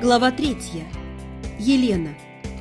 Глава 3. Елена.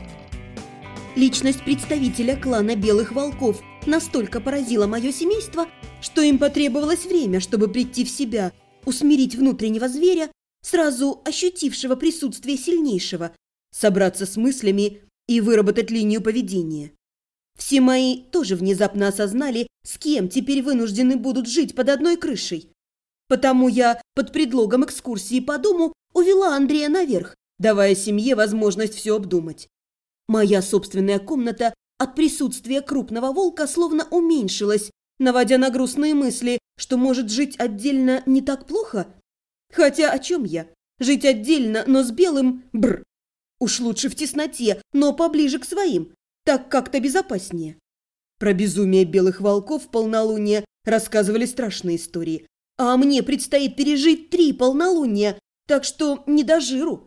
Личность представителя клана Белых Волков настолько поразила мое семейство, что им потребовалось время, чтобы прийти в себя, усмирить внутреннего зверя, сразу ощутившего присутствие сильнейшего, собраться с мыслями и выработать линию поведения. Все мои тоже внезапно осознали, с кем теперь вынуждены будут жить под одной крышей. Потому я под предлогом экскурсии по дому увела Андрея наверх, давая семье возможность все обдумать. Моя собственная комната от присутствия крупного волка словно уменьшилась, наводя на грустные мысли, что может жить отдельно не так плохо. Хотя о чем я? Жить отдельно, но с белым – бррр. Уж лучше в тесноте, но поближе к своим, так как-то безопаснее. Про безумие белых волков в полнолуние рассказывали страшные истории. А мне предстоит пережить 3 полнолуния, так что не до жиру.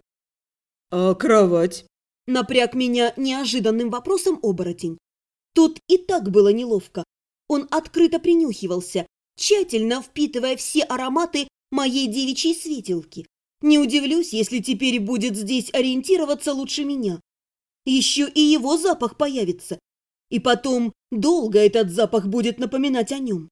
«А кровать?» – напряг меня неожиданным вопросом оборотень. Тут и так было неловко. Он открыто принюхивался, тщательно впитывая все ароматы моей девичьей светилки. Не удивлюсь, если теперь будет здесь ориентироваться лучше меня. Еще и его запах появится. И потом долго этот запах будет напоминать о нем.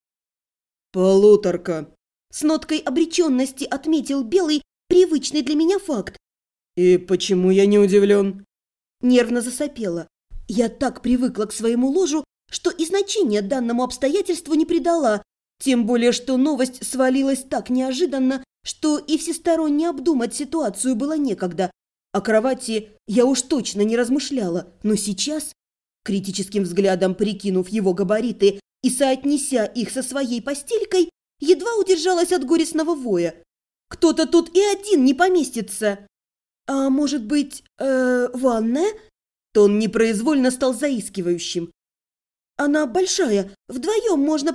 «Полуторка», – с ноткой обреченности отметил Белый привычный для меня факт. «И почему я не удивлен?» Нервно засопела. Я так привыкла к своему ложу, что и значения данному обстоятельству не придала, тем более что новость свалилась так неожиданно, что и всесторонне обдумать ситуацию было некогда. О кровати я уж точно не размышляла, но сейчас, критическим взглядом прикинув его габариты и соотнеся их со своей постелькой, едва удержалась от горестного воя. Кто-то тут и один не поместится. А может быть, ванная? Тон непроизвольно стал заискивающим. Она большая, вдвоем можно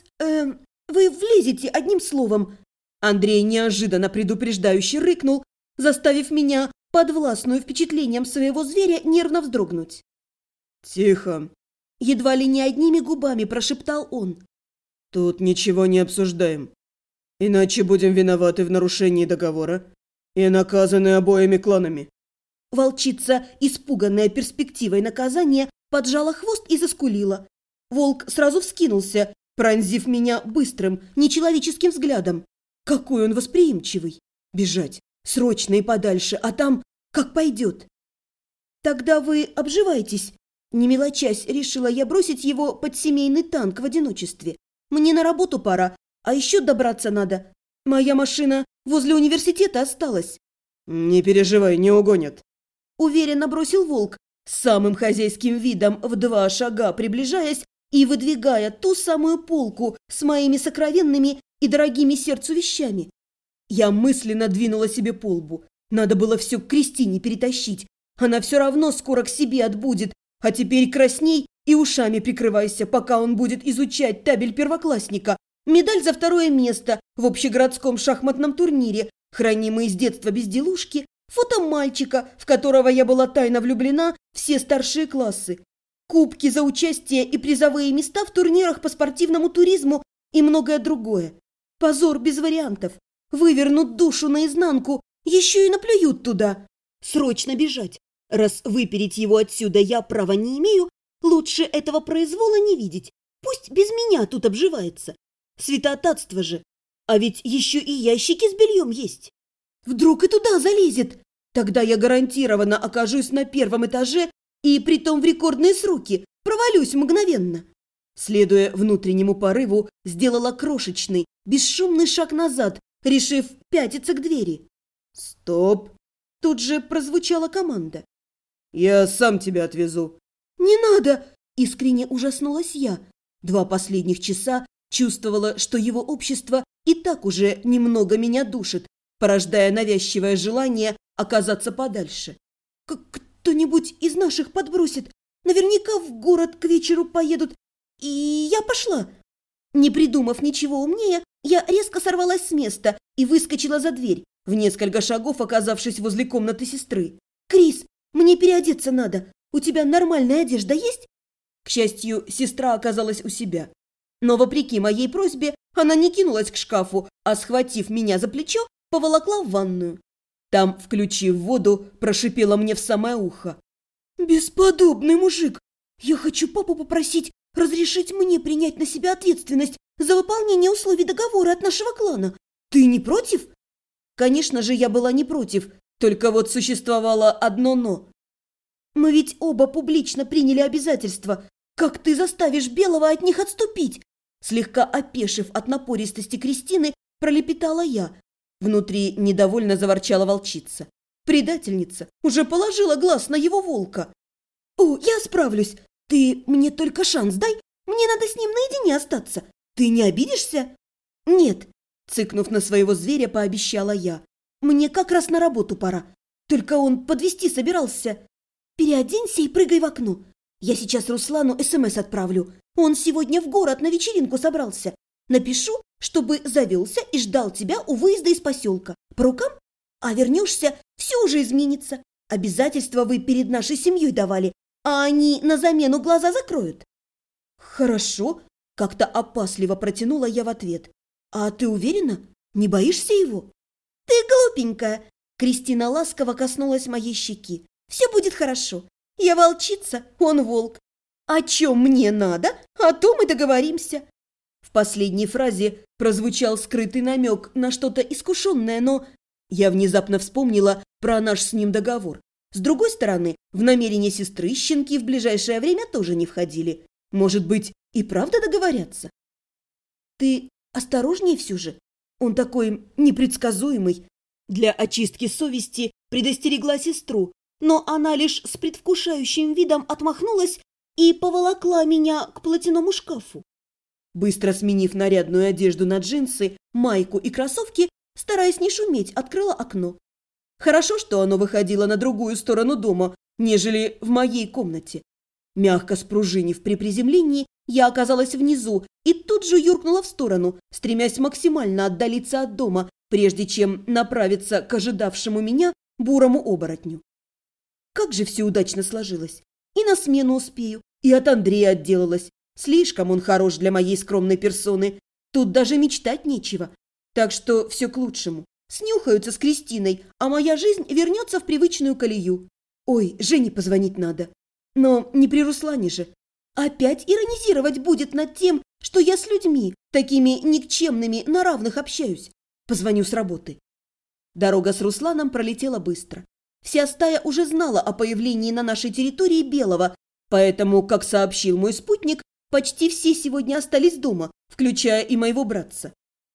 Вы влезете одним словом. Андрей неожиданно предупреждающе рыкнул, заставив меня, подвластную впечатлением своего зверя, нервно вздрогнуть. «Тихо!» Едва ли не одними губами прошептал он. «Тут ничего не обсуждаем. Иначе будем виноваты в нарушении договора и наказаны обоими кланами». Волчица, испуганная перспективой наказания, поджала хвост и заскулила. Волк сразу вскинулся, пронзив меня быстрым, нечеловеческим взглядом. Какой он восприимчивый! Бежать, срочно и подальше, а там как пойдет. Тогда вы обживайтесь. Не мелочась, решила я бросить его под семейный танк в одиночестве. Мне на работу пора, а еще добраться надо. Моя машина возле университета осталась. «Не переживай, не угонят», – уверенно бросил волк, с самым хозяйским видом в 2 шага приближаясь и выдвигая ту самую полку с моими сокровенными и дорогими сердцу вещами. Я мысленно двинула себе по лбу. Надо было все к Кристине перетащить. Она все равно скоро к себе отбудет, а теперь красней и ушами прикрывайся, пока он будет изучать табель первоклассника, медаль за 2 место в общегородском шахматном турнире, хранимые с детства безделушки, фото мальчика, в которого я была тайно влюблена, все старшие классы, кубки за участие и призовые места в турнирах по спортивному туризму и многое другое. Позор без вариантов. Вывернут душу наизнанку, еще и наплюют туда. Срочно бежать. Раз выпереть его отсюда я права не имею, лучше этого произвола не видеть. Пусть без меня тут обживается. Святотатство же. А ведь еще и ящики с бельем есть. Вдруг и туда залезет. Тогда я гарантированно окажусь на 1 этаже и притом в рекордные сроки, провалюсь мгновенно. Следуя внутреннему порыву, сделала крошечный, бесшумный шаг назад, решив пятиться к двери. «Стоп!» Тут же прозвучала команда. «Я сам тебя отвезу». «Не надо!» – искренне ужаснулась я. 2 последних часа чувствовала, что его общество и так уже немного меня душит, порождая навязчивое желание оказаться подальше. «Кто-нибудь из наших подбросит. Наверняка в город к вечеру поедут. И я пошла». Не придумав ничего умнее, я резко сорвалась с места и выскочила за дверь, в несколько шагов оказавшись возле комнаты сестры. «Крис, мне переодеться надо. У тебя нормальная одежда есть?» К счастью, сестра оказалась у себя. Но, вопреки моей просьбе, она не кинулась к шкафу, а, схватив меня за плечо, поволокла в ванную. Там, включив воду, прошипела мне в самое ухо. «Бесподобный мужик! Я хочу папу попросить разрешить мне принять на себя ответственность за выполнение условий договора от нашего клана. Ты не против?» Конечно же, я была не против, только вот существовало одно «но». «Мы ведь оба публично приняли обязательства. Как ты заставишь Белого от них отступить?» Слегка опешив от напористости Кристины, пролепетала я. Внутри недовольно заворчала волчица. Предательница уже положила глаз на его волка. «О, я справлюсь. Ты мне только шанс дай. Мне надо с ним наедине остаться. Ты не обидишься?» «Нет», – цыкнув на своего зверя, пообещала я. «Мне как раз на работу пора. Только он подвезти собирался». «Переоденься и прыгай в окно. Я сейчас Руслану СМС отправлю. Он сегодня в город на вечеринку собрался. Напишу, чтобы завелся и ждал тебя у выезда из поселка. По рукам? А вернешься, все уже изменится. Обязательства вы перед нашей семьей давали, а они на замену глаза закроют». «Хорошо», – как-то опасливо протянула я в ответ. «А ты уверена? Не боишься его?» «Ты глупенькая!» Кристина ласково коснулась моей щеки. «Все будет хорошо. Я волчица, он волк. О чем мне надо, о том и договоримся». В последней фразе прозвучал скрытый намек на что-то искушенное, но я внезапно вспомнила про наш с ним договор. С другой стороны, в намерения сестры щенки в ближайшее время тоже не входили. Может быть, и правда договорятся? «Ты осторожнее все же. Он такой непредсказуемый». Для очистки совести предостерегла сестру, но она лишь с предвкушающим видом отмахнулась и поволокла меня к платяному шкафу. Быстро сменив нарядную одежду на джинсы, майку и кроссовки, стараясь не шуметь, открыла окно. Хорошо, что оно выходило на другую сторону дома, нежели в моей комнате. Мягко спружинив при приземлении, я оказалась внизу и тут же юркнула в сторону, стремясь максимально отдалиться от дома, прежде чем направиться к ожидавшему меня бурому оборотню. Как же все удачно сложилось. И на смену успею, и от Андрея отделалась. Слишком он хорош для моей скромной персоны. Тут даже мечтать нечего. Так что все к лучшему. Снюхаются с Кристиной, а моя жизнь вернется в привычную колею. Ой, Жене позвонить надо. Но не при Руслане же. Опять иронизировать будет над тем, что я с людьми, такими никчемными, на равных общаюсь. Позвоню с работы. Дорога с Русланом пролетела быстро. Вся стая уже знала о появлении на нашей территории Белого, поэтому, как сообщил мой спутник, почти все сегодня остались дома, включая и моего братца.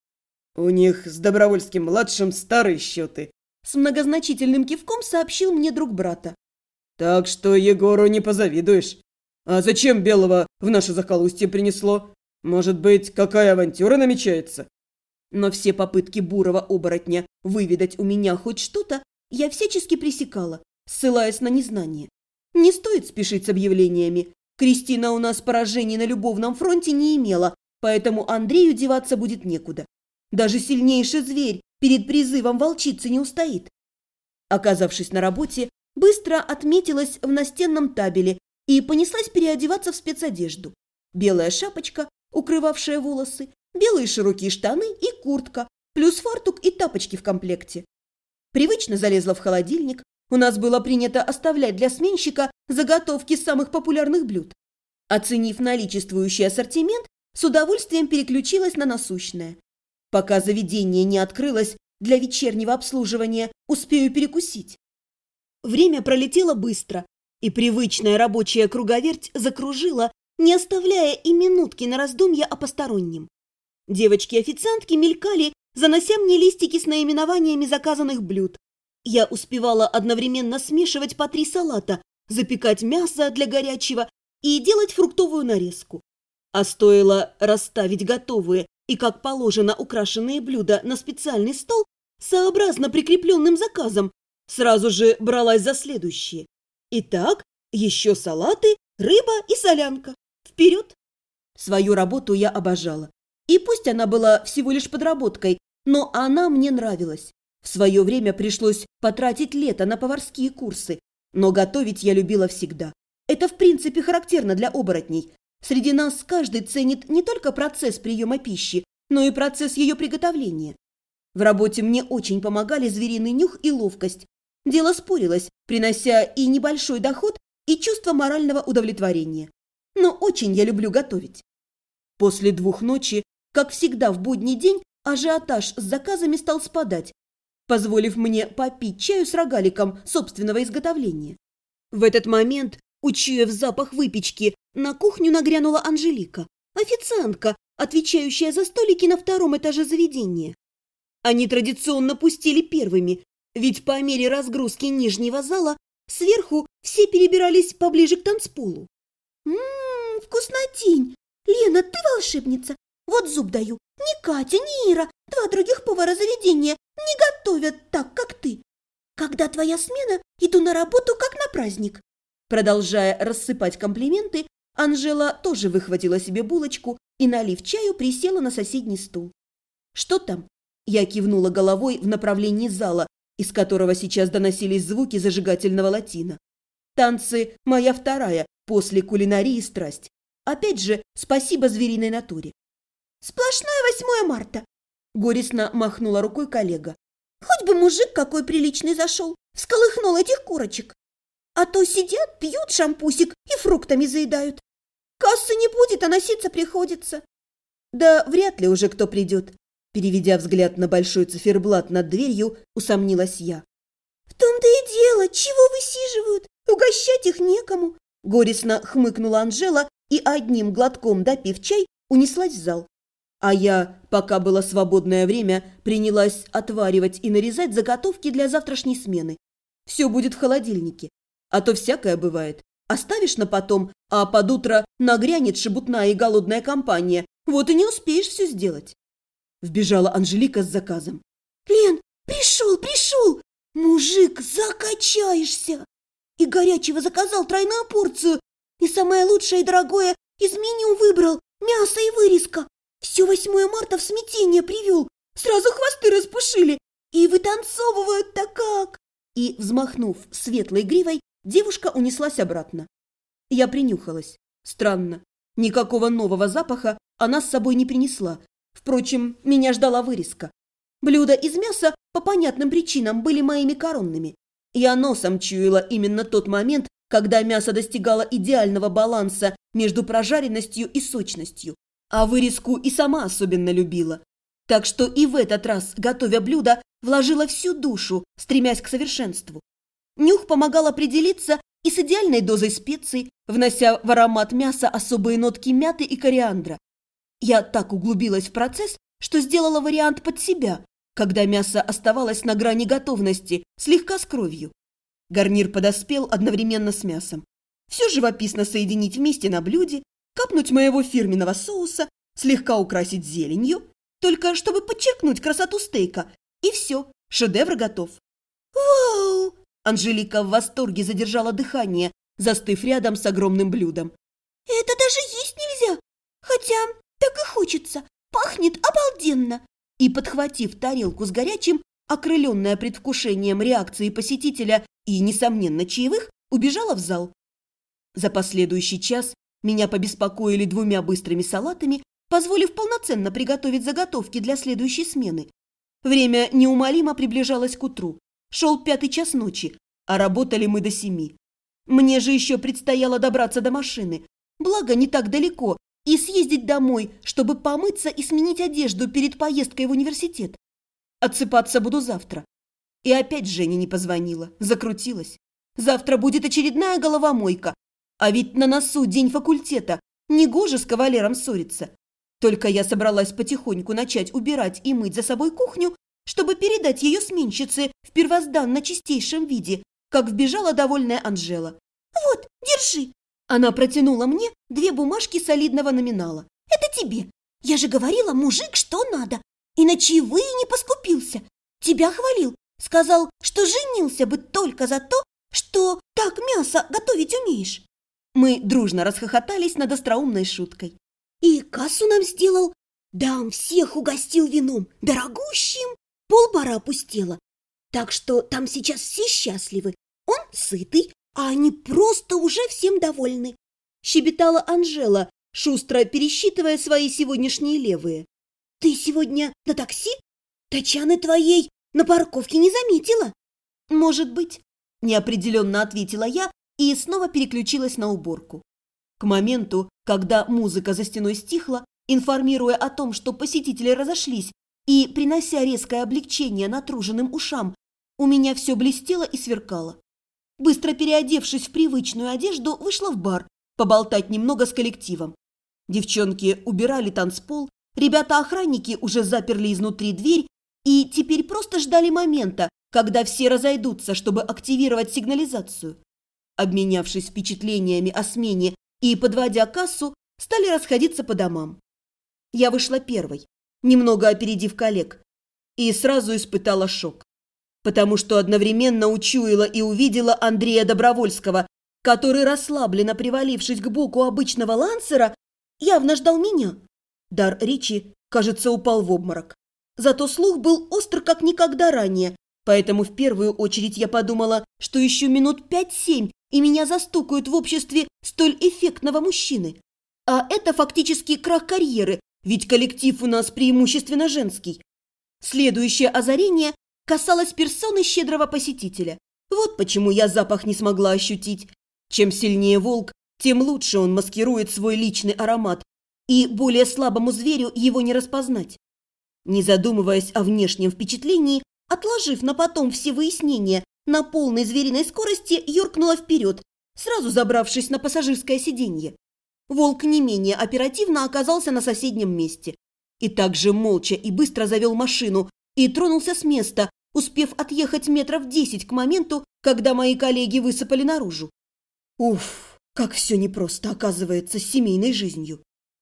«У них с Добровольским-младшим старые счеты», – с многозначительным кивком сообщил мне друг брата. «Так что Егору не позавидуешь. А зачем Белого в наше захолустье принесло? Может быть, какая авантюра намечается?» Но все попытки бурого оборотня выведать у меня хоть что-то я всячески пресекала, ссылаясь на незнание. Не стоит спешить с объявлениями. Кристина у нас поражений на любовном фронте не имела, поэтому Андрею деваться будет некуда. Даже сильнейший зверь перед призывом волчицы не устоит. Оказавшись на работе, быстро отметилась в настенном табеле и понеслась переодеваться в спецодежду. Белая шапочка, укрывавшая волосы, белые широкие штаны и куртка, плюс фартук и тапочки в комплекте. Привычно залезла в холодильник. У нас было принято оставлять для сменщика заготовки самых популярных блюд. Оценив наличествующий ассортимент, с удовольствием переключилась на насущное. Пока заведение не открылось для вечернего обслуживания, успею перекусить. Время пролетело быстро, и привычная рабочая круговерть закружила, не оставляя и минутки на раздумья о постороннем. Девочки-официантки мелькали, занося мне листики с наименованиями заказанных блюд. Я успевала одновременно смешивать по 3 салата, запекать мясо для горячего и делать фруктовую нарезку. А стоило расставить готовые и, как положено, украшенные блюда на специальный стол, сообразно прикрепленным заказом, сразу же бралась за следующие. Итак, еще салаты, рыба и солянка. Вперед! Свою работу я обожала. И пусть она была всего лишь подработкой, но она мне нравилась. В свое время пришлось потратить лето на поварские курсы, но готовить я любила всегда. Это в принципе характерно для оборотней. Среди нас каждый ценит не только процесс приема пищи, но и процесс ее приготовления. В работе мне очень помогали звериный нюх и ловкость. Дело спорилось, принося и небольшой доход, и чувство морального удовлетворения. Но очень я люблю готовить. После 2 ночи, как всегда в будний день, ажиотаж с заказами стал спадать, позволив мне попить чаю с рогаликом собственного изготовления. В этот момент, учуяв запах выпечки, на кухню нагрянула Анжелика, официантка, отвечающая за столики на 2-м этаже заведения. Они традиционно пустили первыми, ведь по мере разгрузки нижнего зала сверху все перебирались поближе к танцполу. Вкуснотень! Лена, ты волшебница! Вот зуб даю. Ни Катя, ни Ира, 2 других повара заведения не готовят так, как ты. Когда твоя смена, иду на работу, как на праздник. Продолжая рассыпать комплименты, Анжела тоже выхватила себе булочку и, налив чаю, присела на соседний стул. «Что там?» Я кивнула головой в направлении зала, из которого сейчас доносились звуки зажигательного латино. Танцы – моя вторая, после кулинарии, страсть. Опять же, спасибо звериной натуре. Сплошное 8 марта. Горестно махнула рукой коллега. Хоть бы мужик какой приличный зашел, всколыхнул этих курочек. А то сидят, пьют шампусик и фруктами заедают. Кассы не будет, а носиться приходится. Да вряд ли уже кто придет. Переведя взгляд на большой циферблат над дверью, усомнилась я. В том-то и дело, чего высиживают, угощать их некому. Горестно хмыкнула Анжела и, одним глотком допив чай, унеслась в зал. А я, пока было свободное время, принялась отваривать и нарезать заготовки для завтрашней смены. Все будет в холодильнике. А то всякое бывает. Оставишь на потом, а под утро нагрянет шебутная и голодная компания. Вот и не успеешь все сделать. Вбежала Анжелика с заказом. Лен, пришел! Мужик, закачаешься! И горячего заказал 3-ю порцию. И самое лучшее и дорогое из меню выбрал. Мясо и вырезка. Все 8 марта в смятение привел. Сразу хвосты распушили. И вытанцовывают-то как. И, взмахнув светлой гривой, девушка унеслась обратно. Я принюхалась. Странно. Никакого нового запаха она с собой не принесла. Впрочем, меня ждала вырезка. Блюда из мяса по понятным причинам были моими коронными. Я носом чуяла именно тот момент, когда мясо достигало идеального баланса между прожаренностью и сочностью. А вырезку и сама особенно любила. Так что и в этот раз, готовя блюдо, вложила всю душу, стремясь к совершенству. Нюх помогал определиться и с идеальной дозой специй, внося в аромат мяса особые нотки мяты и кориандра. Я так углубилась в процесс, что сделала вариант под себя, когда мясо оставалось на грани готовности, слегка с кровью. Гарнир подоспел одновременно с мясом. Все живописно соединить вместе на блюде, капнуть моего фирменного соуса, слегка украсить зеленью, только чтобы подчеркнуть красоту стейка. И все, шедевр готов. Вау! Анжелика в восторге задержала дыхание, застыв рядом с огромным блюдом. Это даже есть нельзя, хотя так и хочется, пахнет обалденно. И, подхватив тарелку с горячим, окрыленная предвкушением реакции посетителя и, несомненно, чаевых, убежала в зал. За последующий час меня побеспокоили 2 быстрыми салатами, позволив полноценно приготовить заготовки для следующей смены. Время неумолимо приближалось к утру. Шел 5-й час ночи, а работали мы до 7. Мне же еще предстояло добраться до машины, благо не так далеко, и съездить домой, чтобы помыться и сменить одежду перед поездкой в университет. Отсыпаться буду завтра. И опять Женя не позвонила, закрутилась. Завтра будет очередная головомойка, а ведь на носу день факультета, негоже с кавалером ссориться. Только я собралась потихоньку начать убирать и мыть за собой кухню, чтобы передать ее сменщице в первозданно чистейшем виде, как вбежала довольная Анжела. «Вот, держи!» Она протянула мне 2 бумажки солидного номинала. «Это тебе! Я же говорила, мужик, что надо! И на чаевые не поскупился! Тебя хвалил! Сказал, что женился бы только за то, что так мясо готовить умеешь!» Мы дружно расхохотались над остроумной шуткой. «И кассу нам сделал! Дам всех угостил вином, дорогущим! Полбара опустела! Так что там сейчас все счастливы! Он сытый, а они просто уже всем довольны!» Щебетала Анжела, шустро пересчитывая свои сегодняшние левые. «Ты сегодня на такси? Татьяны твоей на парковке не заметила. Может быть, неопределенно ответила я и снова переключилась на уборку. К моменту, когда музыка за стеной стихла, информируя о том, что посетители разошлись, и принося резкое облегчение натруженным ушам, у меня все блестело и сверкало. Быстро переодевшись в привычную одежду, вышла в бар, поболтать немного с коллективом. Девчонки убирали танцпол, ребята-охранники уже заперли изнутри дверь и теперь просто ждали момента, когда все разойдутся, чтобы активировать сигнализацию. Обменявшись впечатлениями о смене и подводя кассу, стали расходиться по домам. Я вышла первой, немного опередив коллег, и сразу испытала шок, потому что одновременно учуяла и увидела Андрея Добровольского, который, расслабленно привалившись к боку обычного лансера, явно ждал меня. Дар речи, кажется, упал в обморок. Зато слух был остр как никогда ранее, поэтому в первую очередь я подумала, что еще минут 5-7 и меня застукают в обществе столь эффектного мужчины. А это фактически крах карьеры, ведь коллектив у нас преимущественно женский. Следующее озарение касалось персоны щедрого посетителя. Вот почему я запах не смогла ощутить. Чем сильнее волк, тем лучше он маскирует свой личный аромат, и более слабому зверю его не распознать. Не задумываясь о внешнем впечатлении, отложив на потом все выяснения, на полной звериной скорости юркнула вперед, сразу забравшись на пассажирское сиденье. Волк не менее оперативно оказался на соседнем месте. И также молча и быстро завел машину и тронулся с места, успев отъехать метров 10 к моменту, когда мои коллеги высыпали наружу. Уф, как все непросто оказывается с семейной жизнью.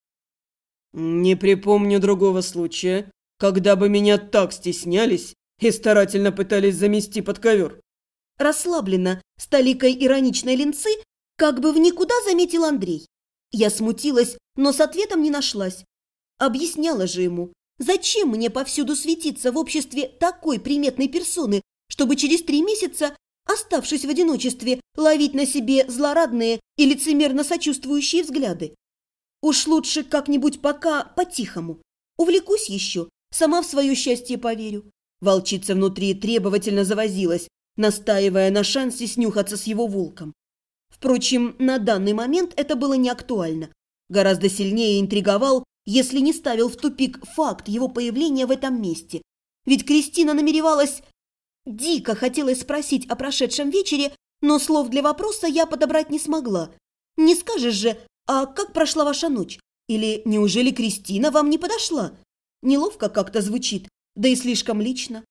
Не припомню другого случая, когда бы меня так стеснялись и старательно пытались замести под ковер. Расслабленно, с толикой ироничной линцы, как бы в никуда заметил Андрей. Я смутилась, но с ответом не нашлась. Объясняла же ему, зачем мне повсюду светиться в обществе такой приметной персоны, чтобы через 3 месяца, оставшись в одиночестве, ловить на себе злорадные и лицемерно сочувствующие взгляды. Уж лучше как-нибудь пока по-тихому. Увлекусь еще, сама в свое счастье поверю. Волчица внутри требовательно завозилась, настаивая на шансе снюхаться с его волком. Впрочем, на данный момент это было не актуально. Гораздо сильнее интриговал, если не ставил в тупик факт его появления в этом месте. Ведь Кристина намеревалась... Дико хотелось спросить о прошедшем вечере, но слов для вопроса я подобрать не смогла. Не скажешь же, а как прошла ваша ночь? Или неужели Кристина вам не подошла? Неловко как-то звучит, да и слишком лично.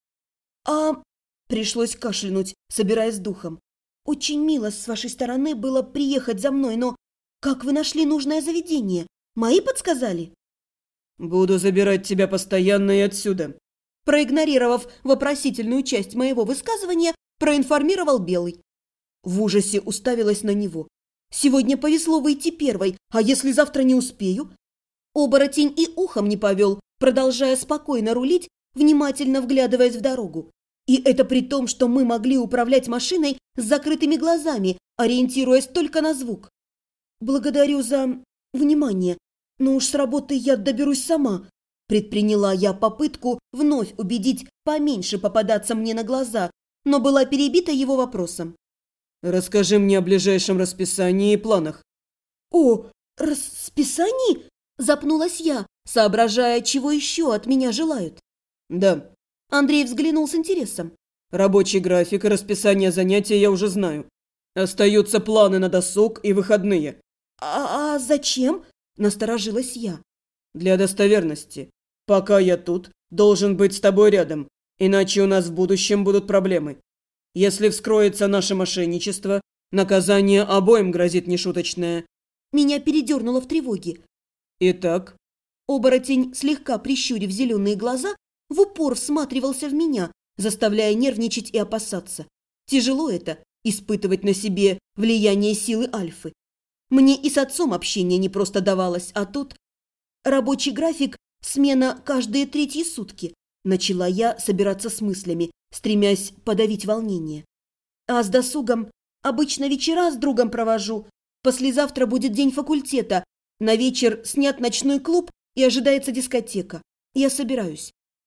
Пришлось кашлянуть, собираясь с духом. Очень мило с вашей стороны было приехать за мной, но как вы нашли нужное заведение? Мои подсказали? Буду забирать тебя постоянно и отсюда. Проигнорировав вопросительную часть моего высказывания, проинформировал Белый. В ужасе уставилась на него. Сегодня повезло выйти первой, а если завтра не успею? Оборотень и ухом не повел, продолжая спокойно рулить, внимательно вглядываясь в дорогу. И это при том, что мы могли управлять машиной с закрытыми глазами, ориентируясь только на звук. Благодарю за внимание, но уж с работы я доберусь сама. Предприняла я попытку вновь убедить поменьше попадаться мне на глаза, но была перебита его вопросом. Расскажи мне о ближайшем расписании и планах. О, расписании? Запнулась я, соображая, чего еще от меня желают. Да. Андрей взглянул с интересом. Рабочий график и расписание занятий я уже знаю. Остаются планы на досуг и выходные. А зачем? Насторожилась я. Для достоверности. Пока я тут, должен быть с тобой рядом, иначе у нас в будущем будут проблемы. Если вскроется наше мошенничество, наказание обоим грозит нешуточное. Меня передернуло в тревоге. Итак? Оборотень, слегка прищурив зеленые глаза, в упор всматривался в меня, заставляя нервничать и опасаться. Тяжело это – испытывать на себе влияние силы альфы. Мне и с отцом общение не просто давалось, а тут… Рабочий график – смена каждые 3 сутки. Начала я собираться с мыслями, стремясь подавить волнение. А с досугом обычно вечера с другом провожу. Послезавтра будет день факультета. На вечер снят ночной клуб и ожидается дискотека. Я собираюсь.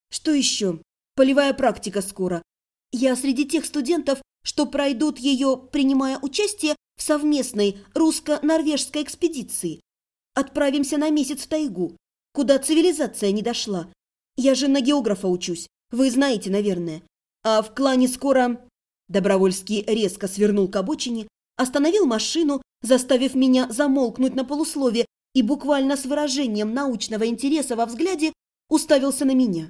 Что еще? Полевая практика скоро. Я среди тех студентов, что пройдут ее, принимая участие в совместной русско-норвежской экспедиции. Отправимся на месяц в тайгу, куда цивилизация не дошла. Я же на географа учусь, вы знаете, наверное. А в клане скоро... Добровольский резко свернул к обочине, остановил машину, заставив меня замолкнуть на полуслове и буквально с выражением научного интереса во взгляде уставился на меня.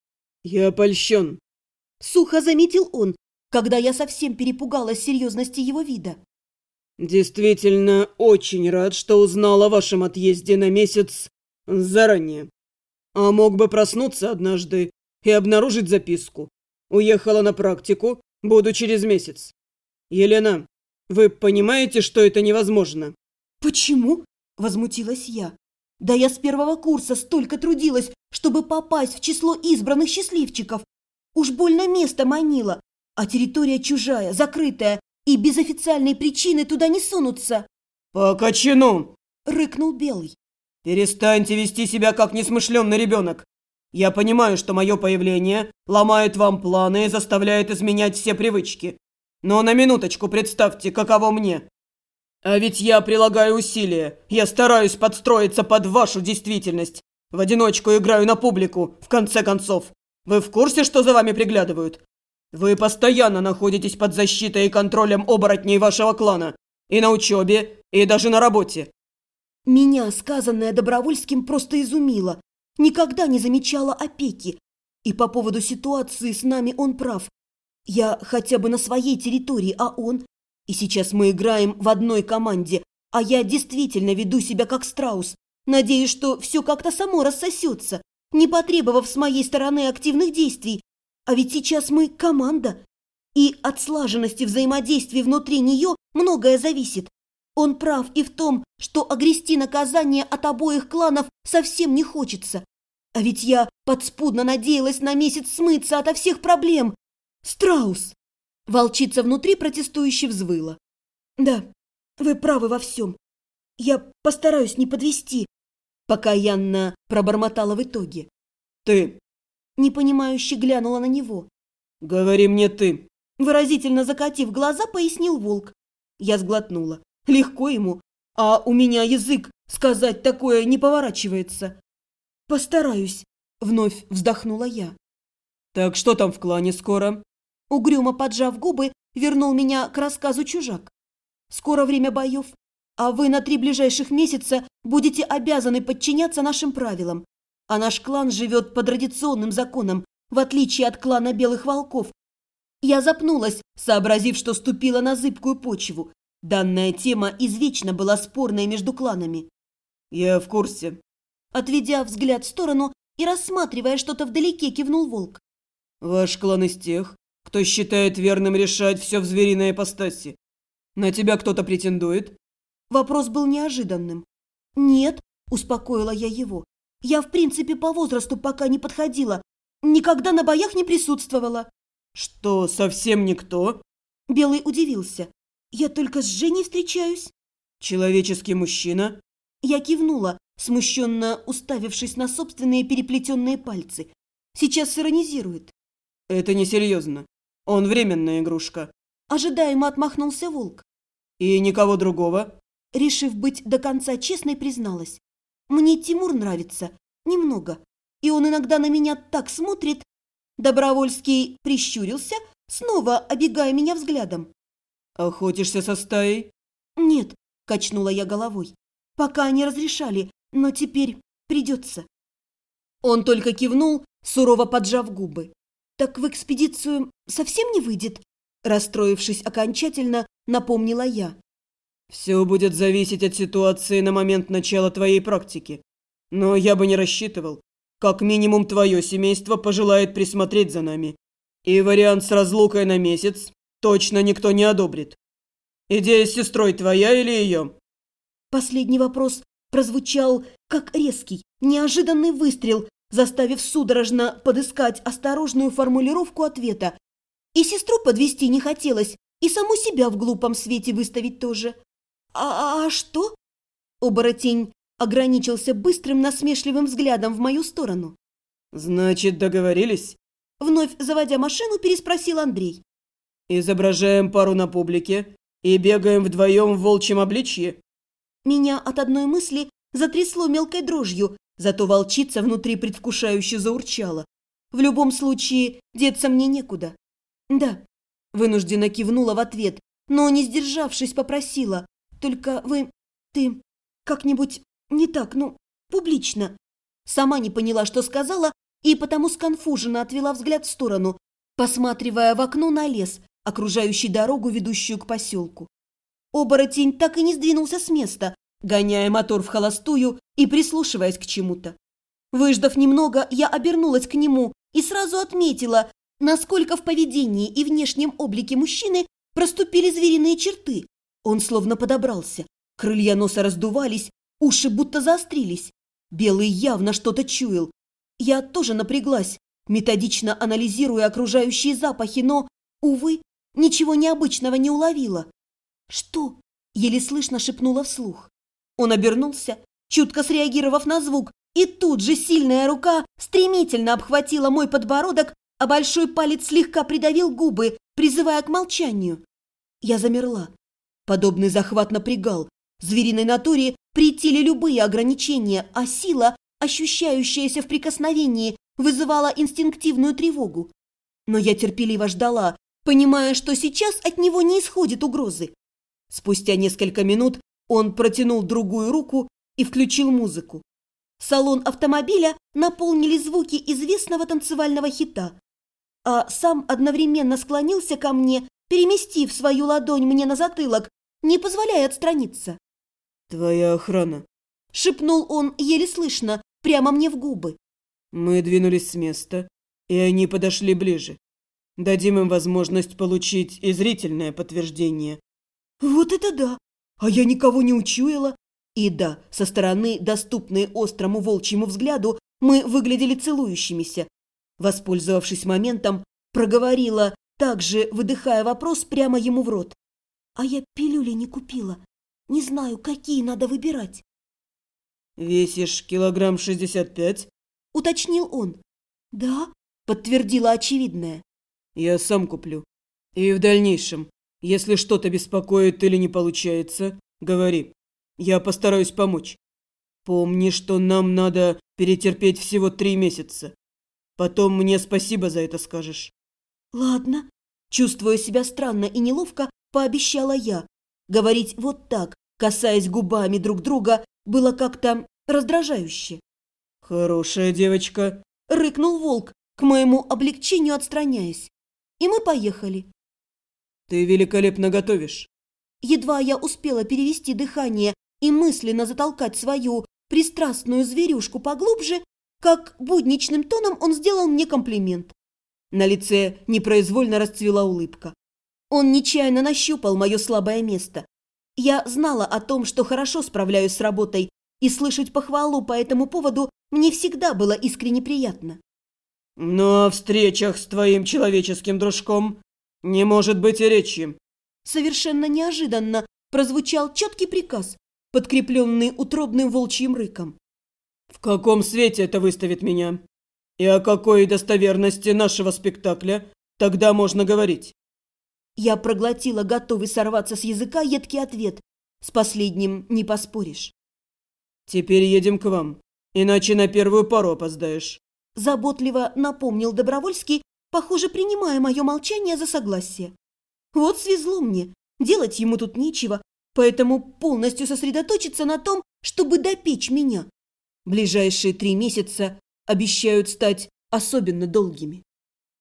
«Я польщен», – сухо заметил он, когда я совсем перепугалась серьезности его вида. «Действительно очень рад, что узнал о вашем отъезде на месяц заранее. А мог бы проснуться однажды и обнаружить записку. Уехала на практику, буду через месяц. Елена, вы понимаете, что это невозможно?» «Почему?» – возмутилась я. «Да я с первого курса столько трудилась, чтобы попасть в число избранных счастливчиков. Уж больно место манило, а территория чужая, закрытая, и без официальной причины туда не сунутся». «По кочану!» – рыкнул Белый. «Перестаньте вести себя как несмышленный ребенок. Я понимаю, что мое появление ломает вам планы и заставляет изменять все привычки. Но на минуточку представьте, каково мне. А ведь я прилагаю усилия, я стараюсь подстроиться под вашу действительность. В одиночку играю на публику, в конце концов. Вы в курсе, что за вами приглядывают? Вы постоянно находитесь под защитой и контролем оборотней вашего клана. И на учебе, и даже на работе». Меня сказанное Добровольским просто изумило. Никогда не замечала опеки. И по поводу ситуации с нами он прав. Я хотя бы на своей территории, а он... И сейчас мы играем в одной команде, а я действительно веду себя как страус. Надеюсь, что все как-то само рассосется, не потребовав с моей стороны активных действий. А ведь сейчас мы команда. И от слаженности взаимодействия внутри нее многое зависит. Он прав и в том, что огрести наказание от обоих кланов совсем не хочется. А ведь я подспудно надеялась на месяц смыться ото всех проблем. Страус! Волчица внутри протестующе взвыла. Да, вы правы во всем. Я постараюсь не подвести. Покаянно пробормотала в итоге. «Ты!» Непонимающе глянула на него. «Говори мне ты!» Выразительно закатив глаза, пояснил волк. Я сглотнула. Легко ему, а у меня язык сказать такое не поворачивается. «Постараюсь», — вновь вздохнула я. «Так что там в клане скоро?» Угрюмо поджав губы, вернул меня к рассказу чужак. «Скоро время боев, а вы на 3 ближайших месяца будете обязаны подчиняться нашим правилам. А наш клан живет по традиционным законам, в отличие от клана Белых Волков». Я запнулась, сообразив, что ступила на зыбкую почву. Данная тема извечно была спорной между кланами. «Я в курсе». Отведя взгляд в сторону и рассматривая что-то вдалеке, кивнул волк. «Ваш клан из тех, кто считает верным решать все в звериной ипостаси. На тебя кто-то претендует?» Вопрос был неожиданным. «Нет», – успокоила я его. «Я в принципе по возрасту пока не подходила. Никогда на боях не присутствовала». «Что, совсем никто?» Белый удивился. «Я только с Женей встречаюсь». «Человеческий мужчина?» Я кивнула, смущенно уставившись на собственные переплетенные пальцы. Сейчас сиронизирует. «Это несерьезно. Он временная игрушка». Ожидаемо отмахнулся волк. «И никого другого?» Решив быть до конца честной, призналась. «Мне Тимур нравится. Немного. И он иногда на меня так смотрит». Добровольский прищурился, снова обегая меня взглядом. «Охотишься со стаей?» «Нет», – качнула я головой. «Пока не разрешали, но теперь придется». Он только кивнул, сурово поджав губы. «Так в экспедицию совсем не выйдет?» Расстроившись окончательно, напомнила я. «Все будет зависеть от ситуации на момент начала твоей практики. Но я бы не рассчитывал. Как минимум твое семейство пожелает присмотреть за нами. И вариант с разлукой на месяц точно никто не одобрит. Идея с сестрой твоя или ее?» Последний вопрос прозвучал как резкий, неожиданный выстрел, заставив судорожно подыскать осторожную формулировку ответа. И сестру подвести не хотелось, и саму себя в глупом свете выставить тоже. «А что?» Оборотень ограничился быстрым насмешливым взглядом в мою сторону. Значит, договорились? Вновь заводя машину, переспросил Андрей. Изображаем пару на публике и бегаем вдвоем в волчьем обличье? Меня от одной мысли затрясло мелкой дрожью, зато волчица внутри предвкушающе заурчала. В любом случае, деться мне некуда. Да, вынужденно кивнула в ответ, но, не сдержавшись, попросила. Только ты как-нибудь не так, публично. Сама не поняла, что сказала, и потому сконфуженно отвела взгляд в сторону, посматривая в окно на лес, окружающий дорогу, ведущую к поселку. Оборотень так и не сдвинулся с места, гоняя мотор в холостую и прислушиваясь к чему-то. Выждав немного, я обернулась к нему и сразу отметила, насколько в поведении и внешнем облике мужчины проступили звериные черты. Он словно подобрался, крылья носа раздувались, уши будто заострились. Белый явно что-то чуял. Я тоже напряглась, методично анализируя окружающие запахи, но, увы, ничего необычного не уловила. «Что?» – еле слышно шепнула вслух. Он обернулся, чутко среагировав на звук, и тут же сильная рука стремительно обхватила мой подбородок, а большой палец слегка придавил губы, призывая к молчанию. Я замерла. Подобный захват напрягал. Звериной натуре претили любые ограничения, а сила, ощущающаяся в прикосновении, вызывала инстинктивную тревогу. Но я терпеливо ждала, понимая, что сейчас от него не исходит угрозы. Спустя несколько минут он протянул другую руку и включил музыку. Салон автомобиля наполнили звуки известного танцевального хита, а сам одновременно склонился ко мне, переместив свою ладонь мне на затылок, не позволяя отстраниться. «Твоя охрана», – шепнул он еле слышно, прямо мне в губы. «Мы двинулись с места, и они подошли ближе. Дадим им возможность получить и зрительное подтверждение». Вот это да! А я никого не учуяла. И да, со стороны, доступной острому волчьему взгляду, мы выглядели целующимися. Воспользовавшись моментом, проговорила, также выдыхая вопрос прямо ему в рот. А я пилюли не купила. Не знаю, какие надо выбирать. «Весишь 65 килограмм?» – уточнил он. «Да», – подтвердила очевидное. «Я сам куплю. И в дальнейшем, если что-то беспокоит или не получается, говори. Я постараюсь помочь. Помни, что нам надо перетерпеть всего 3 месяца. Потом мне спасибо за это скажешь». «Ладно», – чувствуя себя странно и неловко, пообещала я. Говорить вот так, касаясь губами друг друга, было как-то раздражающе. «Хорошая девочка», – рыкнул волк, к моему облегчению отстраняясь. И мы поехали. «Ты великолепно готовишь». Едва я успела перевести дыхание и мысленно затолкать свою пристрастную зверюшку поглубже, как будничным тоном он сделал мне комплимент. На лице непроизвольно расцвела улыбка. Он нечаянно нащупал мое слабое место. Я знала о том, что хорошо справляюсь с работой, и слышать похвалу по этому поводу мне всегда было искренне приятно. «Но о встречах с твоим человеческим дружком не может быть и речи». Совершенно неожиданно прозвучал четкий приказ, подкрепленный утробным волчьим рыком. «В каком свете это выставит меня? И о какой достоверности нашего спектакля тогда можно говорить?» Я проглотила готовый сорваться с языка едкий ответ. С последним не поспоришь. «Теперь едем к вам, иначе на первую пару опоздаешь», – заботливо напомнил Добровольский, похоже, принимая мое молчание за согласие. Вот свезло мне, делать ему тут нечего, поэтому полностью сосредоточиться на том, чтобы допечь меня. Ближайшие 3 месяца обещают стать особенно долгими.